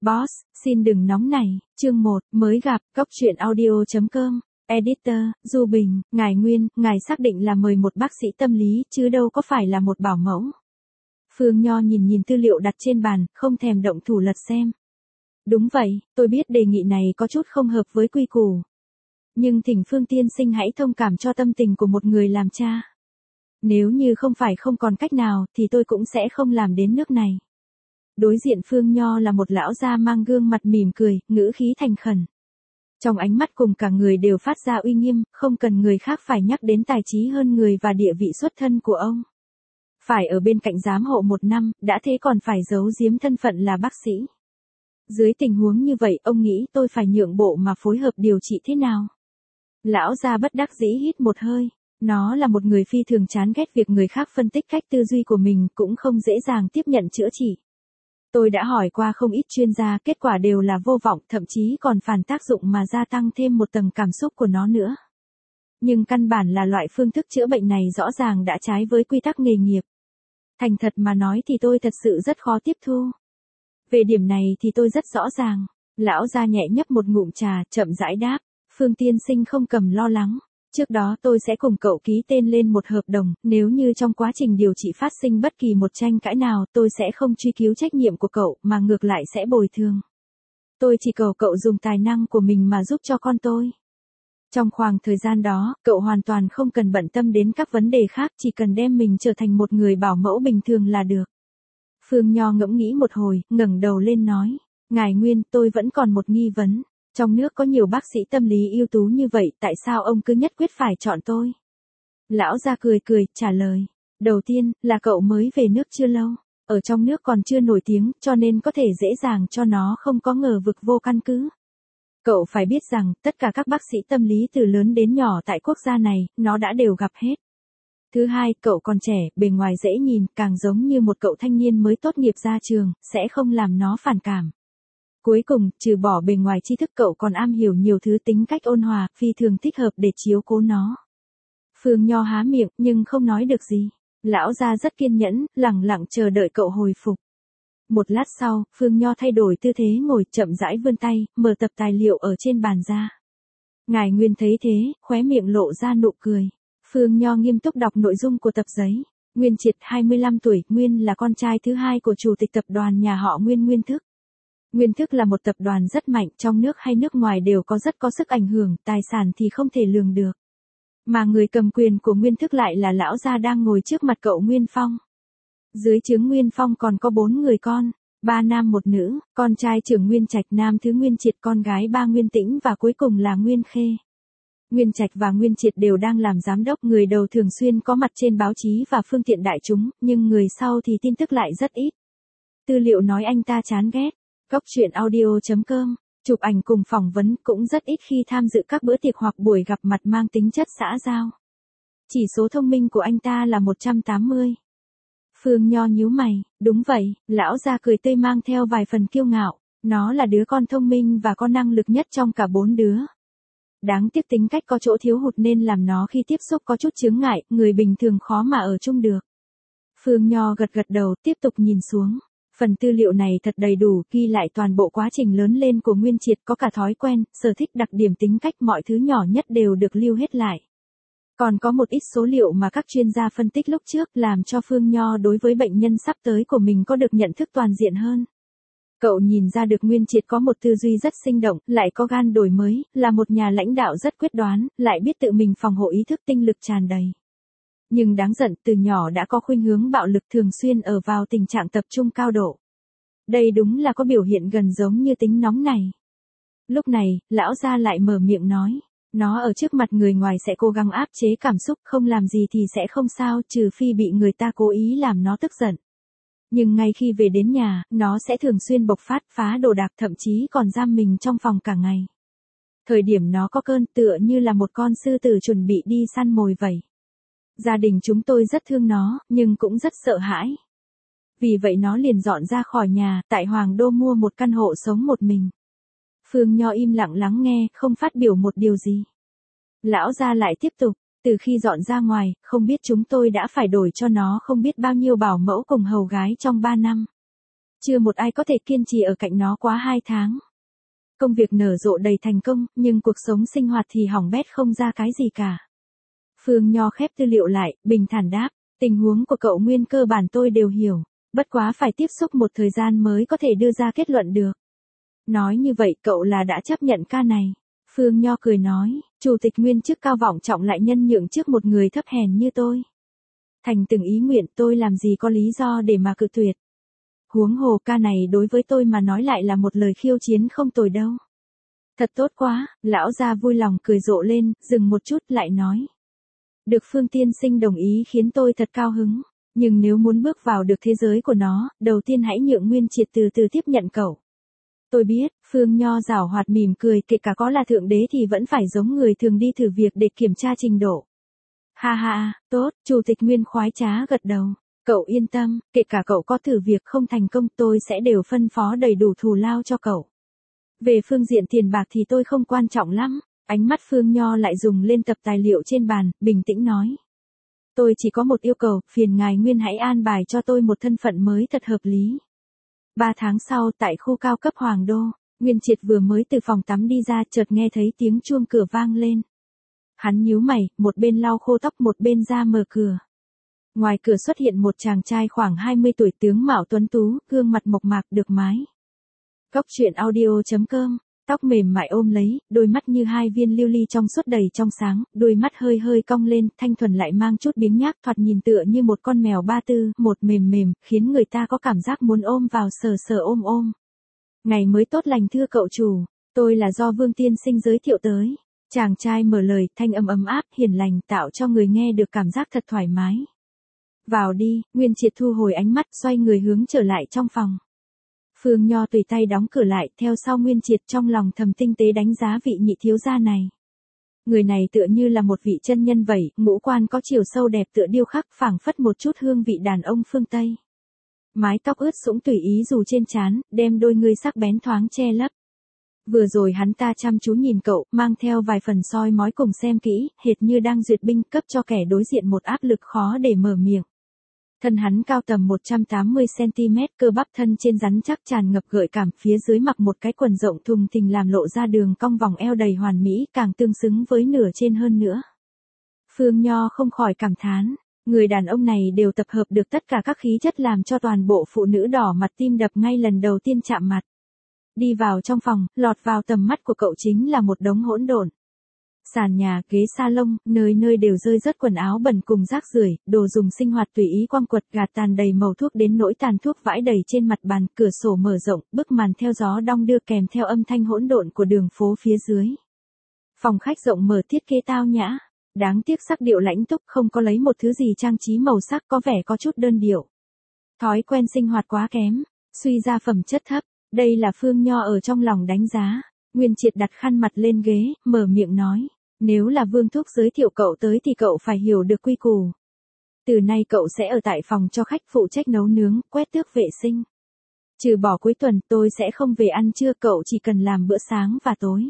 Boss, xin đừng nóng nảy, chương 1, mới gặp, Cốc truyện audio.com, Editor, Du Bình, ngài Nguyên, ngài xác định là mời một bác sĩ tâm lý, chứ đâu có phải là một bảo mẫu. Phương Nho nhìn tư liệu đặt trên bàn, không thèm động thủ lật xem. Đúng vậy, tôi biết đề nghị này có chút không hợp với quy củ. Nhưng thỉnh Phương tiên sinh hãy thông cảm cho tâm tình của một người làm cha. Nếu như không phải không còn cách nào, thì tôi cũng sẽ không làm đến nước này. Đối diện Phương Nho là một lão già mang gương mặt mỉm cười, ngữ khí thành khẩn. Trong ánh mắt cùng cả người đều phát ra uy nghiêm, không cần người khác phải nhắc đến tài trí hơn người và địa vị xuất thân của ông. Phải ở bên cạnh giám hộ 1 năm, đã thế còn phải giấu giếm thân phận là bác sĩ. Dưới tình huống như vậy, ông nghĩ tôi phải nhượng bộ mà phối hợp điều trị thế nào? Lão già bất đắc dĩ hít một hơi. Nó là một người phi thường chán ghét việc người khác phân tích cách tư duy của mình, cũng không dễ dàng tiếp nhận chữa trị. Tôi đã hỏi qua không ít chuyên gia, kết quả đều là vô vọng, thậm chí còn phản tác dụng mà gia tăng thêm một tầng cảm xúc của nó nữa. Nhưng căn bản là loại phương thức chữa bệnh này rõ ràng đã trái với quy tắc nghề nghiệp. Thành thật mà nói thì tôi thật sự rất khó tiếp thu. Về điểm này thì tôi rất rõ ràng. Lão già nhẹ nhấp một ngụm trà, chậm rãi đáp. Phương tiên sinh không cần lo lắng. Trước đó tôi sẽ cùng cậu ký tên lên một hợp đồng, nếu như trong quá trình điều trị phát sinh bất kỳ một tranh cãi nào, tôi sẽ không truy cứu trách nhiệm của cậu, mà ngược lại sẽ bồi thường. Tôi chỉ cầu cậu dùng tài năng của mình mà giúp cho con tôi. Trong khoảng thời gian đó, cậu hoàn toàn không cần bận tâm đến các vấn đề khác, chỉ cần đem mình trở thành một người bảo mẫu bình thường là được. Phương Nho ngẫm nghĩ một hồi, ngẩng đầu lên nói, ngài Nguyên, tôi vẫn còn một nghi vấn. Trong nước có nhiều bác sĩ tâm lý ưu tú như vậy, tại sao ông cứ nhất quyết phải chọn tôi? Lão già cười, trả lời. Đầu tiên, là cậu mới về nước chưa lâu. Ở trong nước còn chưa nổi tiếng, cho nên có thể dễ dàng cho nó không có ngờ vực vô căn cứ. Cậu phải biết rằng, tất cả các bác sĩ tâm lý từ lớn đến nhỏ tại quốc gia này, nó đã đều gặp hết. Thứ hai, cậu còn trẻ, bề ngoài dễ nhìn, càng giống như một cậu thanh niên mới tốt nghiệp ra trường, sẽ không làm nó phản cảm. Cuối cùng, trừ bỏ bề ngoài tri thức, cậu còn am hiểu nhiều thứ, tính cách ôn hòa, phi thường thích hợp để chiếu cố nó. Phương Nho há miệng, nhưng không nói được gì. Lão già rất kiên nhẫn, lẳng lặng chờ đợi cậu hồi phục. Một lát sau, Phương Nho thay đổi tư thế ngồi, chậm rãi vươn tay, mở tập tài liệu ở trên bàn ra. Ngài Nguyên thấy thế, khóe miệng lộ ra nụ cười. Phương Nho nghiêm túc đọc nội dung của tập giấy. Nguyên Triệt 25 tuổi, Nguyên là con trai thứ hai của chủ tịch tập đoàn nhà họ Nguyên, Nguyên Thức. Nguyên Thức là một tập đoàn rất mạnh, trong nước hay nước ngoài đều rất có sức ảnh hưởng, tài sản thì không thể lường được. Mà người cầm quyền của Nguyên Thức lại là lão gia đang ngồi trước mặt cậu Nguyên Phong. Dưới trướng Nguyên Phong còn có 4 người con, 3 nam 1 nữ, con trai trưởng Nguyên Trạch, nam thứ Nguyên Triệt, con gái 3 Nguyên Tĩnh và cuối cùng là Nguyên Khê. Nguyên Trạch và Nguyên Triệt đều đang làm giám đốc, người đầu thường xuyên có mặt trên báo chí và phương tiện đại chúng, nhưng người sau thì tin tức lại rất ít. Tư liệu nói anh ta chán ghét. Cốc truyện audio.com, chụp ảnh cùng phỏng vấn, cũng rất ít khi tham dự các bữa tiệc hoặc buổi gặp mặt mang tính chất xã giao. Chỉ số thông minh của anh ta là 180. Phương Nho nhíu mày, đúng vậy, lão già cười tươi mang theo vài phần kiêu ngạo, nó là đứa con thông minh và có năng lực nhất trong cả 4 đứa. Đáng tiếc tính cách có chỗ thiếu hụt nên làm nó khi tiếp xúc có chút chướng ngại, người bình thường khó mà ở chung được. Phương Nho gật đầu, tiếp tục nhìn xuống. Phần tư liệu này thật đầy đủ, ghi lại toàn bộ quá trình lớn lên của Nguyên Triệt, có cả thói quen, sở thích, đặc điểm tính cách, mọi thứ nhỏ nhất đều được lưu hết lại. Còn có một ít số liệu mà các chuyên gia phân tích lúc trước, làm cho Phương Nho đối với bệnh nhân sắp tới của mình có được nhận thức toàn diện hơn. Cậu nhìn ra được Nguyên Triệt có một tư duy rất sinh động, lại có gan đổi mới, là một nhà lãnh đạo rất quyết đoán, lại biết tự mình phòng hộ, ý thức tinh lực tràn đầy. Nhưng đáng giận, từ nhỏ đã có khuynh hướng bạo lực, thường xuyên ở vào tình trạng tập trung cao độ. Đây đúng là có biểu hiện gần giống như tính nóng này. Lúc này, lão gia lại mở miệng nói, nó ở trước mặt người ngoài sẽ cố gắng áp chế cảm xúc, không làm gì thì sẽ không sao, trừ phi bị người ta cố ý làm nó tức giận. Nhưng ngay khi về đến nhà, nó sẽ thường xuyên bộc phát, phá đồ đạc, thậm chí còn giam mình trong phòng cả ngày. Thời điểm nó có cơn, tựa như là một con sư tử chuẩn bị đi săn mồi vậy. Gia đình chúng tôi rất thương nó, nhưng cũng rất sợ hãi. Vì vậy nó liền dọn ra khỏi nhà, tại Hoàng Đô mua một căn hộ sống một mình. Phương Nho im lặng lắng nghe, không phát biểu một điều gì. Lão gia lại tiếp tục, từ khi dọn ra ngoài, không biết chúng tôi đã phải đổi cho nó không biết bao nhiêu bảo mẫu cùng hầu gái trong 3 năm. Chưa một ai có thể kiên trì ở cạnh nó quá 2 tháng. Công việc nở rộ đầy thành công, nhưng cuộc sống sinh hoạt thì hỏng bét không ra cái gì cả. Phương Nho khép tư liệu lại, bình thản đáp, tình huống của cậu Nguyên cơ bản tôi đều hiểu, bất quá phải tiếp xúc một thời gian mới có thể đưa ra kết luận được. Nói như vậy cậu là đã chấp nhận ca này. Phương Nho cười nói, chủ tịch Nguyên chức cao vọng trọng lại nhân nhượng trước một người thấp hèn như tôi. Thành từng ý nguyện tôi làm gì có lý do để mà cự tuyệt. Huống hồ ca này đối với tôi mà nói lại là một lời khiêu chiến không tồi đâu. Thật tốt quá, lão gia vui lòng cười rộ lên, dừng một chút lại nói. Được Phương tiên sinh đồng ý khiến tôi thật cao hứng, nhưng nếu muốn bước vào được thế giới của nó, đầu tiên hãy nhượng Nguyên Triệt từ từ tiếp nhận cậu. Tôi biết, Phương Nho giảo hoạt mỉm cười, kể cả có là thượng đế thì vẫn phải giống người thường đi thử việc để kiểm tra trình độ. Ha ha, tốt, chủ tịch Nguyên khoái trá gật đầu. Cậu yên tâm, kể cả cậu có thử việc không thành công tôi sẽ đều phân phó đầy đủ thù lao cho cậu. Về phương diện tiền bạc thì tôi không quan trọng lắm. Ánh mắt Phương Nho lại dùng lên tập tài liệu trên bàn, bình tĩnh nói. Tôi chỉ có một yêu cầu, phiền ngài Nguyên hãy an bài cho tôi một thân phận mới thật hợp lý. 3 tháng sau tại khu cao cấp Hoàng Đô, Nguyên Triệt vừa mới từ phòng tắm đi ra chợt nghe thấy tiếng chuông cửa vang lên. Hắn nhíu mày, một bên lau khô tóc một bên ra mở cửa. Ngoài cửa xuất hiện một chàng trai khoảng 20 tuổi tướng mạo tuấn tú, gương mặt mộc mạc được mái. Góc truyện audio.com, tóc mềm mại ôm lấy, đôi mắt như hai viên lưu ly trong suốt đầy trong sáng, đôi mắt hơi hơi cong lên, thanh thuần lại mang chút biếng nhác, thoạt nhìn tựa như một con mèo ba tư, một mềm mềm, khiến người ta có cảm giác muốn ôm vào sờ sờ ôm ôm. Ngày mới tốt lành thưa cậu chủ, tôi là do Vương tiên sinh giới thiệu tới. Chàng trai mở lời, thanh âm ấm áp, hiền lành, tạo cho người nghe được cảm giác thật thoải mái. Vào đi, Nguyên Triệt thu hồi ánh mắt, xoay người hướng trở lại trong phòng. Phương Nho tùy tay đóng cửa lại, theo sau Nguyên Triệt trong lòng thầm tinh tế đánh giá vị nhị thiếu gia này. Người này tựa như là một vị chân nhân vậy, ngũ quan có chiều sâu đẹp tựa điêu khắc, phảng phất một chút hương vị đàn ông phương Tây. Mái tóc ướt sũng tùy ý dù trên trán, đem đôi ngươi sắc bén thoáng che lấp. Vừa rồi hắn ta chăm chú nhìn cậu, mang theo vài phần soi mói cùng xem kỹ, hệt như đang duyệt binh, cấp cho kẻ đối diện một áp lực khó để mở miệng. Thân hắn cao tầm 180cm, cơ bắp thân trên rắn chắc tràn ngập gợi cảm, phía dưới mặc một cái quần rộng thùng thình làm lộ ra đường cong vòng eo đầy hoàn mỹ, càng tương xứng với nửa trên hơn nữa. Phương Nho không khỏi cảm thán, người đàn ông này đều tập hợp được tất cả các khí chất làm cho toàn bộ phụ nữ đỏ mặt tim đập ngay lần đầu tiên chạm mặt. Đi vào trong phòng, lọt vào tầm mắt của cậu chính là một đống hỗn độn. Sàn nhà, ghế salon, nơi nơi đều rơi rớt quần áo bẩn cùng rác rưởi, đồ dùng sinh hoạt tùy ý quăng quật, gạt tàn đầy màu thuốc đến nỗi tàn thuốc vãi đầy trên mặt bàn, cửa sổ mở rộng, bức màn theo gió đong đưa kèm theo âm thanh hỗn độn của đường phố phía dưới. Phòng khách rộng mở thiết kế tao nhã, đáng tiếc sắc điệu lãnh túc, không có lấy một thứ gì trang trí màu sắc, có vẻ có chút đơn điệu. Thói quen sinh hoạt quá kém, suy ra phẩm chất thấp, đây là Phương Nho ở trong lòng đánh giá. Nguyên Triệt đặt khăn mặt lên ghế, mở miệng nói. Nếu là Vương thúc giới thiệu cậu tới thì cậu phải hiểu được quy củ. Từ nay cậu sẽ ở tại phòng cho khách, phụ trách nấu nướng, quét tước vệ sinh. Trừ bỏ cuối tuần tôi sẽ không về ăn trưa, cậu chỉ cần làm bữa sáng và tối.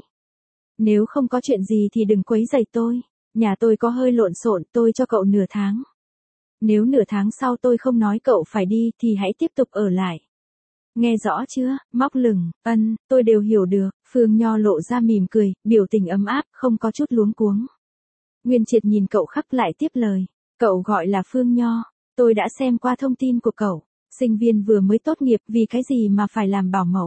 Nếu không có chuyện gì thì đừng quấy rầy tôi. Nhà tôi có hơi lộn xộn, tôi cho cậu nửa tháng. Nếu nửa tháng sau tôi không nói cậu phải đi thì hãy tiếp tục ở lại. Nghe rõ chưa, móc lửng, tôi đều hiểu được. Phương Nho lộ ra mỉm cười, biểu tình ấm áp, không có chút luống cuống. Nguyên Triệt nhìn cậu khắc lại tiếp lời. Cậu gọi là Phương Nho, tôi đã xem qua thông tin của cậu. Sinh viên vừa mới tốt nghiệp, vì cái gì mà phải làm bảo mẫu.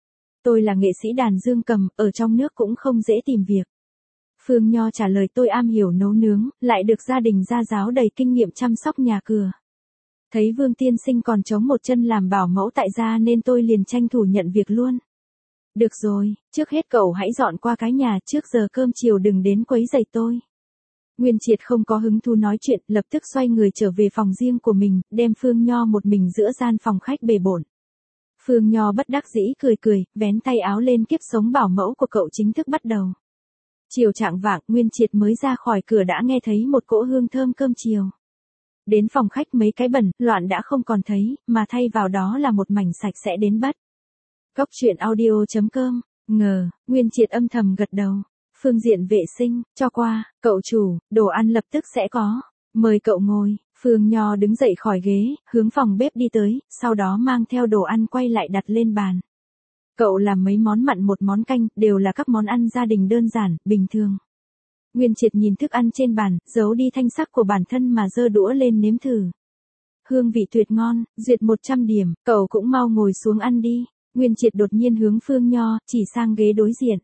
Tôi là nghệ sĩ đàn dương cầm, ở trong nước cũng không dễ tìm việc. Phương Nho trả lời, tôi am hiểu nấu nướng, lại được gia đình gia giáo đầy kinh nghiệm chăm sóc nhà cửa. Thấy Vương tiên sinh còn chống một chân làm bảo mẫu tại gia nên tôi liền tranh thủ nhận việc luôn. Được rồi, trước hết cậu hãy dọn qua cái nhà, trước giờ cơm chiều đừng đến quấy rầy tôi. Nguyên Triệt không có hứng thú nói chuyện, lập tức xoay người trở về phòng riêng của mình, đem Phương Nho một mình giữa gian phòng khách bề bộn. Phương Nho bất đắc dĩ cười cười, vén tay áo lên, kiếp sống bảo mẫu của cậu chính thức bắt đầu. Chiều chạng vạng, Nguyên Triệt mới ra khỏi cửa đã nghe thấy một cỗ hương thơm cơm chiều. Đến phòng khách mấy cái bẩn, loạn đã không còn thấy, mà thay vào đó là một mảnh sạch sẽ đến bất. Góc truyện audio.com, Nguyên Triệt âm thầm gật đầu. Phương diện vệ sinh, cho qua, cậu chủ, đồ ăn lập tức sẽ có. Mời cậu ngồi. Phương Nho đứng dậy khỏi ghế, hướng phòng bếp đi tới, sau đó mang theo đồ ăn quay lại đặt lên bàn. Cậu làm mấy món mặn một món canh, đều là các món ăn gia đình đơn giản, bình thường. Nguyên Triệt nhìn thức ăn trên bàn, giấu đi thanh sắc của bản thân mà giơ đũa lên nếm thử. Hương vị tuyệt ngon, duyệt 100 điểm, cậu cũng mau ngồi xuống ăn đi. Nguyên Triệt đột nhiên hướng Phương Nho, chỉ sang ghế đối diện.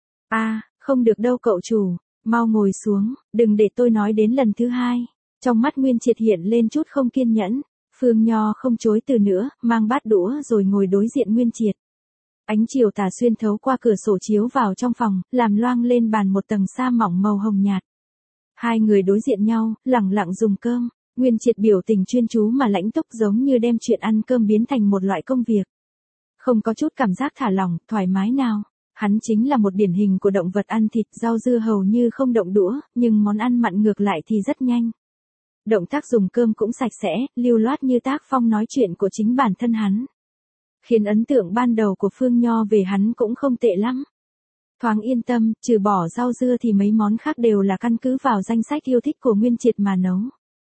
Không được đâu cậu chủ, mau ngồi xuống, đừng để tôi nói đến lần thứ hai. Trong mắt Nguyên Triệt hiện lên chút không kiên nhẫn. Phương Nho không chối từ nữa, mang bát đũa rồi ngồi đối diện Nguyên Triệt. Ánh chiều tà xuyên thấu qua cửa sổ chiếu vào trong phòng, làm loang lên bàn một tầng sa mỏng màu hồng nhạt. Hai người đối diện nhau, lẳng lặng dùng cơm. Nguyên Triệt biểu tình chuyên chú mà lãnh túc, giống như đem chuyện ăn cơm biến thành một loại công việc. Không có chút cảm giác thả lỏng, thoải mái nào. Hắn chính là một điển hình của động vật ăn thịt, rau dưa hầu như không động đũa, nhưng món ăn mặn ngược lại thì rất nhanh. Động tác dùng cơm cũng sạch sẽ, lưu loát như tác phong nói chuyện của chính bản thân hắn. Khiến ấn tượng ban đầu của Phương Nho về hắn cũng không tệ lắm. Thoáng yên tâm, trừ bỏ rau dưa thì mấy món khác đều là căn cứ vào danh sách yêu thích của Nguyên Triệt mà nấu.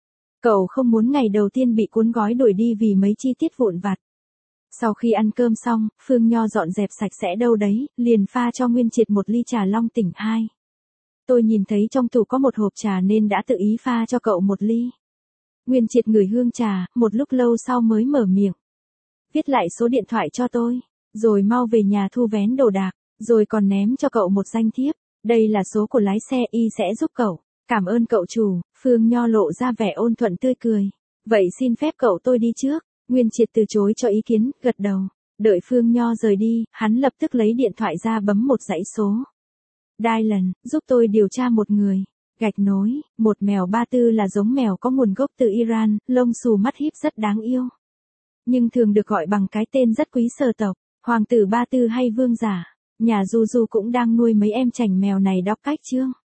Cậu không muốn ngày đầu tiên bị cuốn gói đuổi đi vì mấy chi tiết vụn vặt. Sau khi ăn cơm xong, Phương Nho dọn dẹp sạch sẽ đâu đấy, liền pha cho Nguyên Triệt một ly trà long tỉnh 2. Tôi nhìn thấy trong tủ có một hộp trà nên đã tự ý pha cho cậu một ly. Nguyên Triệt ngửi hương trà, một lúc lâu sau mới mở miệng. Viết lại số điện thoại cho tôi, rồi mau về nhà thu vén đồ đạc, rồi còn ném cho cậu một danh thiếp. Đây là số của lái xe, y sẽ giúp cậu. Cảm ơn cậu chủ. Phương Nho lộ ra vẻ ôn thuận tươi cười. Vậy xin phép cậu tôi đi trước. Nguyên Triệt từ chối cho ý kiến, gật đầu. Đợi Phương Nho rời đi, hắn lập tức lấy điện thoại ra bấm một dãy số. Dylan, giúp tôi điều tra một người. Gạch nối, một mèo Ba Tư là giống mèo có nguồn gốc từ Iran, lông xù mắt híp rất đáng yêu. Nhưng thường được gọi bằng cái tên rất quý sở tộc, hoàng tử Ba Tư hay vương giả. Nhà Du Du cũng đang nuôi mấy em chành mèo này đọc cách chương.